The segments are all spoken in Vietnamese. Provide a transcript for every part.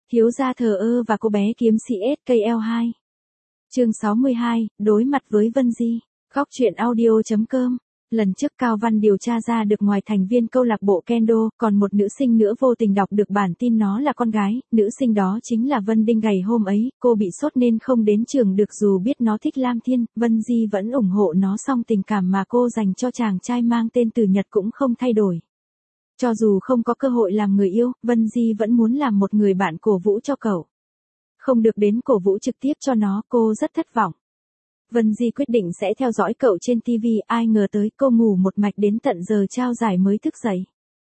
Thiếu gia thờ ơ và cô bé kiếm sĩ SKL2. Chương 62, đối mặt với Vân Di. Góc truyện audio.com. Lần trước Cao Văn điều tra ra được ngoài thành viên câu lạc bộ Kendo, còn một nữ sinh nữa vô tình đọc được bản tin nó là con gái, nữ sinh đó chính là Vân Đinh. Ngày hôm ấy, cô bị sốt nên không đến trường được, dù biết nó thích Lam Thiên, Vân Di vẫn ủng hộ nó, song tình cảm mà cô dành cho chàng trai mang tên Từ Nhật cũng không thay đổi. Cho dù không có cơ hội làm người yêu, Vân Di vẫn muốn làm một người bạn cổ vũ cho cậu. Không được đến cổ vũ trực tiếp cho nó, cô rất thất vọng. Vân Di quyết định sẽ theo dõi cậu trên TV, ai ngờ tới cô ngủ một mạch đến tận giờ trao giải mới thức dậy.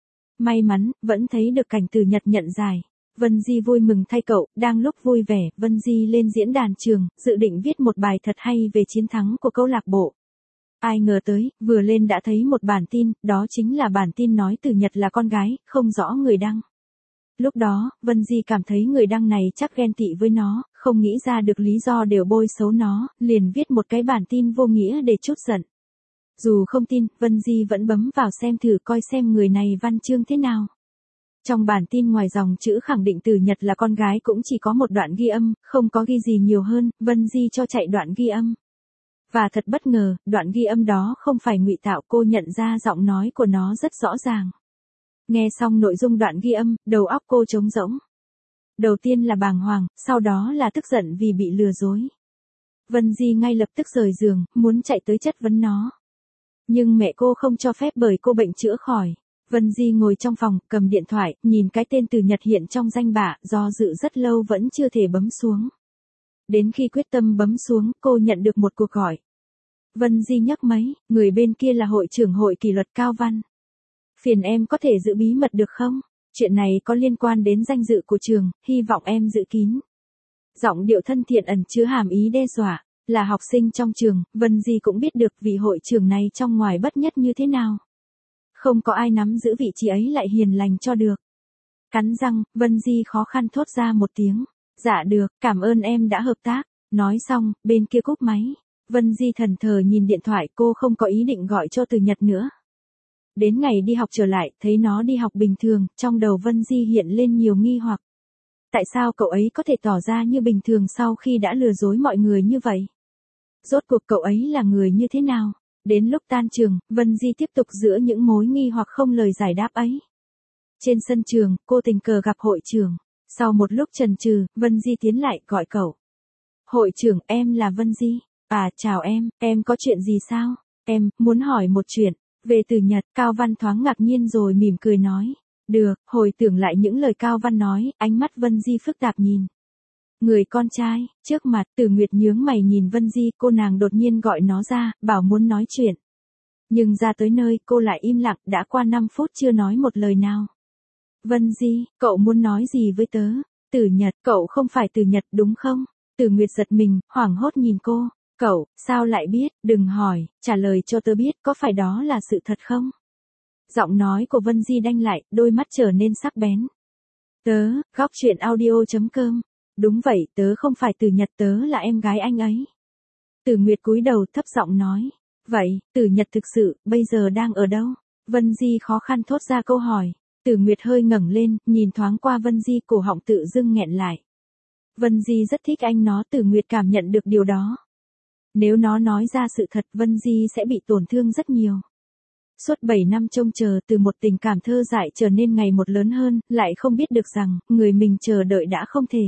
May mắn, vẫn thấy được cảnh Từ Nhật nhận giải. Vân Di vui mừng thay cậu, đang lúc vui vẻ, Vân Di lên diễn đàn trường, dự định viết một bài thật hay về chiến thắng của câu lạc bộ. Ai ngờ tới, vừa lên đã thấy một bản tin, đó chính là bản tin nói Từ Nhật là con gái, không rõ người đăng. Lúc đó, Vân Di cảm thấy người đăng này chắc ghen tị với nó, không nghĩ ra được lý do đều bôi xấu nó, liền viết một cái bản tin vô nghĩa để trút giận. Dù không tin, Vân Di vẫn bấm vào xem thử coi xem người này văn chương thế nào. Trong bản tin ngoài dòng chữ khẳng định Từ Nhật là con gái cũng chỉ có một đoạn ghi âm, không có ghi gì nhiều hơn, Vân Di cho chạy đoạn ghi âm. Và thật bất ngờ, đoạn ghi âm đó không phải ngụy tạo, cô nhận ra giọng nói của nó rất rõ ràng. Nghe xong nội dung đoạn ghi âm, đầu óc cô trống rỗng. Đầu tiên là bàng hoàng, sau đó là tức giận vì bị lừa dối. Vân Di ngay lập tức rời giường, muốn chạy tới chất vấn nó. Nhưng mẹ cô không cho phép bởi cô bệnh chữa khỏi. Vân Di ngồi trong phòng, cầm điện thoại, nhìn cái tên Từ Nhật hiện trong danh bạ, do dự rất lâu vẫn chưa thể bấm xuống. Đến khi quyết tâm bấm xuống, cô nhận được một cuộc gọi. Vân Di nhấc máy, người bên kia là hội trưởng hội kỷ luật Cao Văn. Phiền em có thể giữ bí mật được không? Chuyện này có liên quan đến danh dự của trường, hy vọng em giữ kín. Giọng điệu thân thiện ẩn chứa hàm ý đe dọa. Là học sinh trong trường, Vân Di cũng biết được vị hội trưởng này trong ngoài bất nhất như thế nào. Không có ai nắm giữ vị trí ấy lại hiền lành cho được. Cắn răng, Vân Di khó khăn thốt ra một tiếng. Dạ được, cảm ơn em đã hợp tác. Nói xong, bên kia cúp máy. Vân Di thẫn thờ nhìn điện thoại, cô không có ý định gọi cho Từ Nhật nữa. Đến ngày đi học trở lại, thấy nó đi học bình thường, trong đầu Vân Di hiện lên nhiều nghi hoặc. Tại sao cậu ấy có thể tỏ ra như bình thường sau khi đã lừa dối mọi người như vậy? Rốt cuộc cậu ấy là người như thế nào? Đến lúc tan trường, Vân Di tiếp tục giữa những mối nghi hoặc không lời giải đáp ấy. Trên sân trường, cô tình cờ gặp hội trưởng. Sau một lúc chần chừ, Vân Di tiến lại gọi cậu. Hội trưởng, em là Vân Di. À, chào em có chuyện gì sao? Em muốn hỏi một chuyện. Về Từ Nhật, Cao Văn thoáng ngạc nhiên rồi mỉm cười nói. Được, hồi tưởng lại những lời Cao Văn nói, ánh mắt Vân Di phức tạp nhìn. Người con trai, trước mặt, Từ Nguyệt nhướng mày nhìn Vân Di, cô nàng đột nhiên gọi nó ra, bảo muốn nói chuyện. Nhưng ra tới nơi, cô lại im lặng, đã qua 5 phút chưa nói một lời nào. Vân Di, cậu muốn nói gì với tớ? Từ Nhật, cậu không phải Từ Nhật đúng không? Từ Nguyệt giật mình, hoảng hốt nhìn cô. Cậu, sao lại biết, đừng hỏi, trả lời cho tớ biết có phải đó là sự thật không? Giọng nói của Vân Di đanh lại, đôi mắt trở nên sắc bén. Tớ, góc truyện audio.com. Đúng vậy, tớ không phải Từ Nhật, tớ là em gái anh ấy. Từ Nguyệt cúi đầu thấp giọng nói. Vậy, Từ Nhật thực sự, bây giờ đang ở đâu? Vân Di khó khăn thốt ra câu hỏi. Từ Nguyệt hơi ngẩng lên, nhìn thoáng qua Vân Di, cổ họng tự dưng nghẹn lại. Vân Di rất thích anh nó, Từ Nguyệt cảm nhận được điều đó. Nếu nó nói ra sự thật, Vân Di sẽ bị tổn thương rất nhiều. Suốt 7 năm trông chờ, từ một tình cảm thơ dại trở nên ngày một lớn hơn, lại không biết được rằng, người mình chờ đợi đã không thể.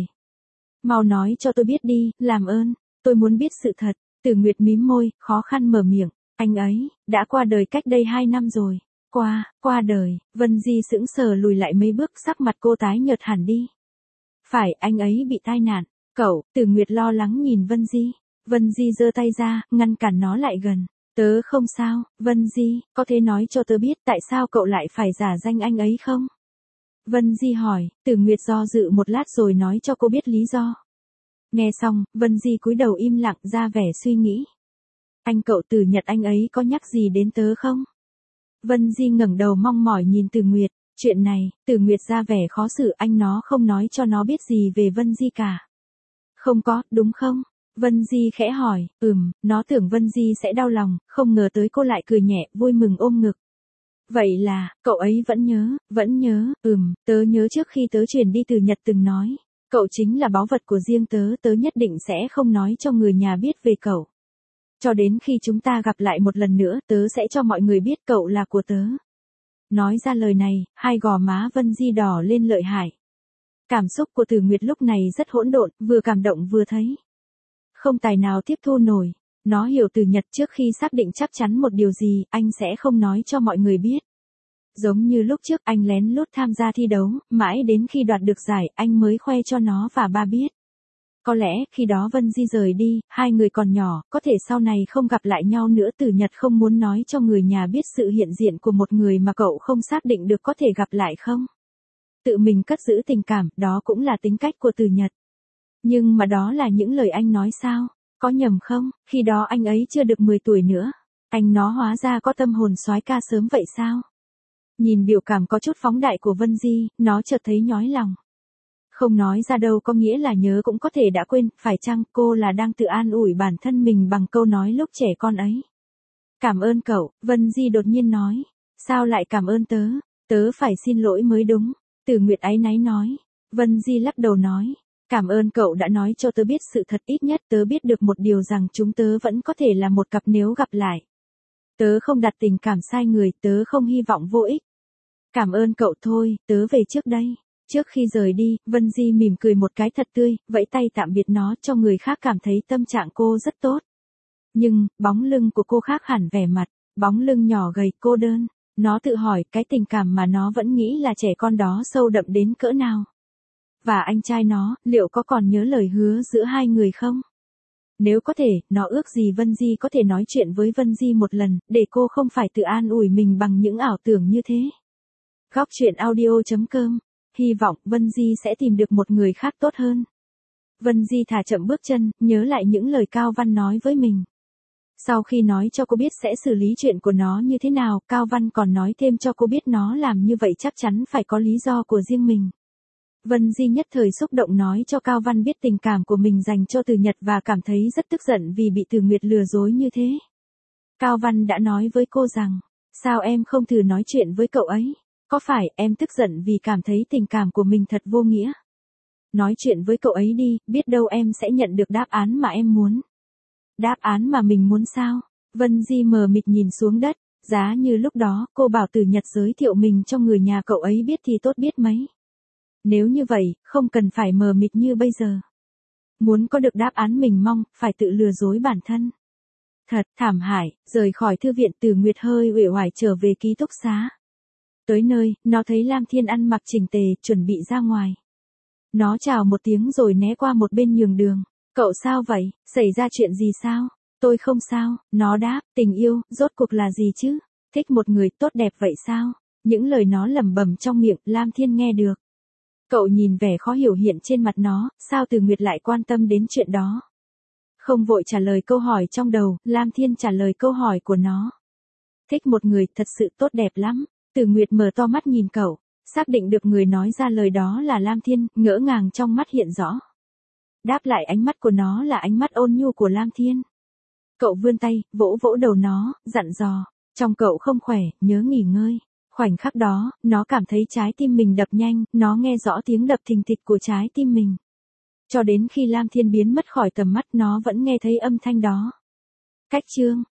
Mau nói cho tôi biết đi, làm ơn, tôi muốn biết sự thật. Từ Nguyệt mím môi, khó khăn mở miệng. Anh ấy, đã qua đời cách đây 2 năm rồi. Qua đời, Vân Di sững sờ lùi lại mấy bước, sắc mặt cô tái nhợt hẳn đi. Phải, anh ấy bị tai nạn. Cậu, Từ Nguyệt lo lắng nhìn Vân Di. Vân Di giơ tay ra, ngăn cản nó lại gần. Tớ không sao, Vân Di, có thể nói cho tớ biết tại sao cậu lại phải giả danh anh ấy không? Vân Di hỏi, Từ Nguyệt do dự một lát rồi nói cho cô biết lý do. Nghe xong, Vân Di cúi đầu im lặng ra vẻ suy nghĩ. Anh cậu Từ Nhật anh ấy có nhắc gì đến tớ không? Vân Di ngẩng đầu mong mỏi nhìn Từ Nguyệt, chuyện này, Từ Nguyệt ra vẻ khó xử, anh nó không nói cho nó biết gì về Vân Di cả. Không có, đúng không? Vân Di khẽ hỏi, nó tưởng Vân Di sẽ đau lòng, không ngờ tới cô lại cười nhẹ, vui mừng ôm ngực. Vậy là, cậu ấy vẫn nhớ, tớ nhớ trước khi tớ chuyển đi Từ Nhật từng nói. Cậu chính là báu vật của riêng tớ, tớ nhất định sẽ không nói cho người nhà biết về cậu. Cho đến khi chúng ta gặp lại một lần nữa, tớ sẽ cho mọi người biết cậu là của tớ. Nói ra lời này, hai gò má Vân Di đỏ lên lợi hại. Cảm xúc của Từ Nguyệt lúc này rất hỗn độn, vừa cảm động vừa thấy không tài nào tiếp thu nổi. Nó hiểu Từ Nhật trước khi xác định chắc chắn một điều gì, anh sẽ không nói cho mọi người biết. Giống như lúc trước anh lén lút tham gia thi đấu, mãi đến khi đoạt được giải anh mới khoe cho nó và ba biết. Có lẽ khi đó Vân Di rời đi, hai người còn nhỏ, có thể sau này không gặp lại nhau nữa. Từ Nhật không muốn nói cho người nhà biết sự hiện diện của một người mà cậu không xác định được có thể gặp lại không. Tự mình cất giữ tình cảm, đó cũng là tính cách của Từ Nhật. Nhưng mà đó là những lời anh nói sao? Có nhầm không? Khi đó anh ấy chưa được 10 tuổi nữa. Anh nó hóa ra có tâm hồn soái ca sớm vậy sao? Nhìn biểu cảm có chút phóng đại của Vân Di, nó chợt thấy nhói lòng. Không nói ra đâu có nghĩa là nhớ cũng có thể đã quên, phải chăng cô là đang tự an ủi bản thân mình bằng câu nói lúc trẻ con ấy? Cảm ơn cậu, Vân Di đột nhiên nói. Sao lại cảm ơn tớ? Tớ phải xin lỗi mới đúng. Từ Nguyệt áy náy nói. Vân Di lắc đầu nói. Cảm ơn cậu đã nói cho tớ biết sự thật, ít nhất tớ biết được một điều rằng chúng tớ vẫn có thể là một cặp nếu gặp lại. Tớ không đặt tình cảm sai người, tớ không hy vọng vô ích. Cảm ơn cậu thôi, tớ về trước đây. Trước khi rời đi, Vân Di mỉm cười một cái thật tươi, vẫy tay tạm biệt nó cho người khác cảm thấy tâm trạng cô rất tốt. Nhưng, bóng lưng của cô khác hẳn vẻ mặt, bóng lưng nhỏ gầy cô đơn. Nó tự hỏi cái tình cảm mà nó vẫn nghĩ là trẻ con đó sâu đậm đến cỡ nào. Và anh trai nó, liệu có còn nhớ lời hứa giữa hai người không? Nếu có thể, nó ước gì Vân Di có thể nói chuyện với Vân Di một lần, để cô không phải tự an ủi mình bằng những ảo tưởng như thế. Góc truyện audio.com. Hy vọng Vân Di sẽ tìm được một người khác tốt hơn. Vân Di thả chậm bước chân, nhớ lại những lời Cao Văn nói với mình. Sau khi nói cho cô biết sẽ xử lý chuyện của nó như thế nào, Cao Văn còn nói thêm cho cô biết nó làm như vậy chắc chắn phải có lý do của riêng mình. Vân Di nhất thời xúc động nói cho Cao Văn biết tình cảm của mình dành cho Từ Nhật và cảm thấy rất tức giận vì bị Từ Nguyệt lừa dối như thế. Cao Văn đã nói với cô rằng, sao em không thử nói chuyện với cậu ấy? Có phải em tức giận vì cảm thấy tình cảm của mình thật vô nghĩa? Nói chuyện với cậu ấy đi, biết đâu em sẽ nhận được đáp án mà em muốn. Đáp án mà mình muốn sao? Vân Di mờ mịt nhìn xuống đất, giá như lúc đó cô bảo Từ Nhật giới thiệu mình cho người nhà cậu ấy biết thì tốt biết mấy. Nếu như vậy, không cần phải mờ mịt như bây giờ. Muốn có được đáp án mình mong, phải tự lừa dối bản thân. Thật thảm hại, rời khỏi thư viện Từ Nguyệt hơi uể oải trở về ký túc xá. Tới nơi, nó thấy Lam Thiên ăn mặc chỉnh tề, chuẩn bị ra ngoài. Nó chào một tiếng rồi né qua một bên nhường đường. Cậu sao vậy, xảy ra chuyện gì sao? Tôi không sao, nó đáp, tình yêu, rốt cuộc là gì chứ? Thích một người tốt đẹp vậy sao? Những lời nó lẩm bẩm trong miệng, Lam Thiên nghe được. Cậu nhìn vẻ khó hiểu hiện trên mặt nó, sao Từ Nguyệt lại quan tâm đến chuyện đó? Không vội trả lời câu hỏi trong đầu, Lam Thiên trả lời câu hỏi của nó. Thích một người thật sự tốt đẹp lắm. Từ Nguyệt mở to mắt nhìn cậu, xác định được người nói ra lời đó là Lam Thiên, ngỡ ngàng trong mắt hiện rõ. Đáp lại ánh mắt của nó là ánh mắt ôn nhu của Lam Thiên. Cậu vươn tay, vỗ vỗ đầu nó, dặn dò, trong cậu không khỏe, nhớ nghỉ ngơi. Khoảnh khắc đó, nó cảm thấy trái tim mình đập nhanh, nó nghe rõ tiếng đập thình thịch của trái tim mình. Cho đến khi Lam Thiên biến mất khỏi tầm mắt nó vẫn nghe thấy âm thanh đó. Cách chương